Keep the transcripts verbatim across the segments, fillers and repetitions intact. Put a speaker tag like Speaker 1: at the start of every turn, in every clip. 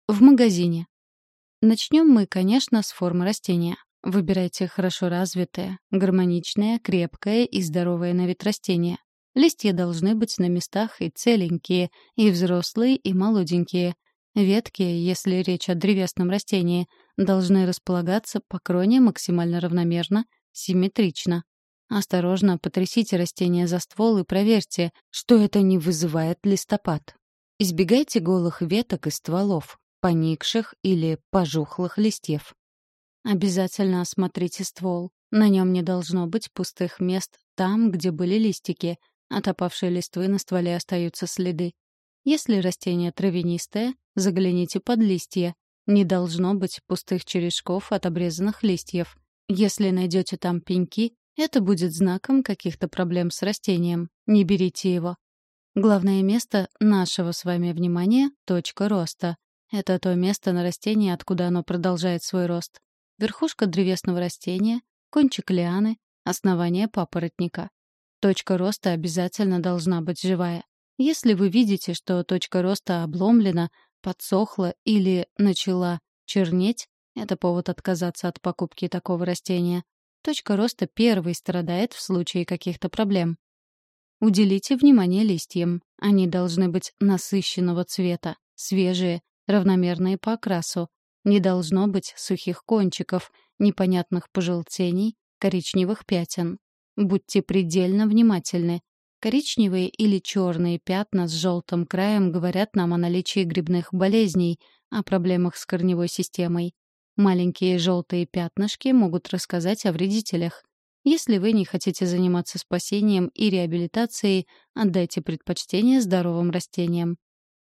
Speaker 1: В магазине. Начнем мы, конечно, с формы растения. Выбирайте хорошо развитое, гармоничное, крепкое и здоровое на вид растение. Листья должны быть на местах и целенькие, и взрослые, и молоденькие. Ветки, если речь о древесном растении, должны располагаться по кроне максимально равномерно, симметрично. Осторожно потрясите растение за ствол и проверьте, что это не вызывает листопад. Избегайте голых веток и стволов, поникших или пожухлых листьев. Обязательно осмотрите ствол. На нем не должно быть пустых мест там, где были листики. От опавшей листвы на стволе остаются следы. Если растение травянистое, загляните под листья. Не должно быть пустых черешков от обрезанных листьев. Если найдете там пеньки, это будет знаком каких-то проблем с растением. Не берите его. Главное место нашего с вами внимания — точка роста. Это то место на растении, откуда оно продолжает свой рост. Верхушка древесного растения, кончик лианы, основание папоротника. Точка роста обязательно должна быть живая. Если вы видите, что точка роста обломлена, подсохла или начала чернеть, это повод отказаться от покупки такого растения. Точка роста первой страдает в случае каких-то проблем. Уделите внимание листьям. Они должны быть насыщенного цвета, свежие, равномерные по окрасу. Не должно быть сухих кончиков, непонятных пожелтений, коричневых пятен. Будьте предельно внимательны. Коричневые или черные пятна с желтым краем говорят нам о наличии грибных болезней, о проблемах с корневой системой. Маленькие желтые пятнышки могут рассказать о вредителях. Если вы не хотите заниматься спасением и реабилитацией, отдайте предпочтение здоровым растениям.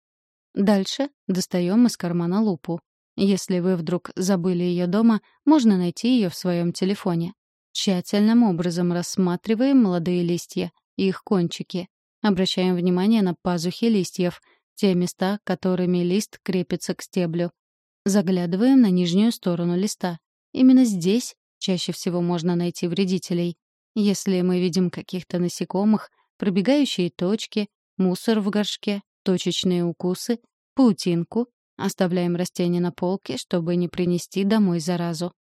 Speaker 1: Дальше достаем из кармана лупу. Если вы вдруг забыли ее дома, можно найти ее в своем телефоне. Тщательным образом рассматриваем молодые листья и их кончики. Обращаем внимание на пазухи листьев, те места, которыми лист крепится к стеблю. Заглядываем на нижнюю сторону листа. Именно здесь чаще всего можно найти вредителей. Если мы видим каких-то насекомых, пробегающие точки, мусор в горшке, точечные укусы, паутинку, оставляем растение на полке, чтобы не принести домой заразу.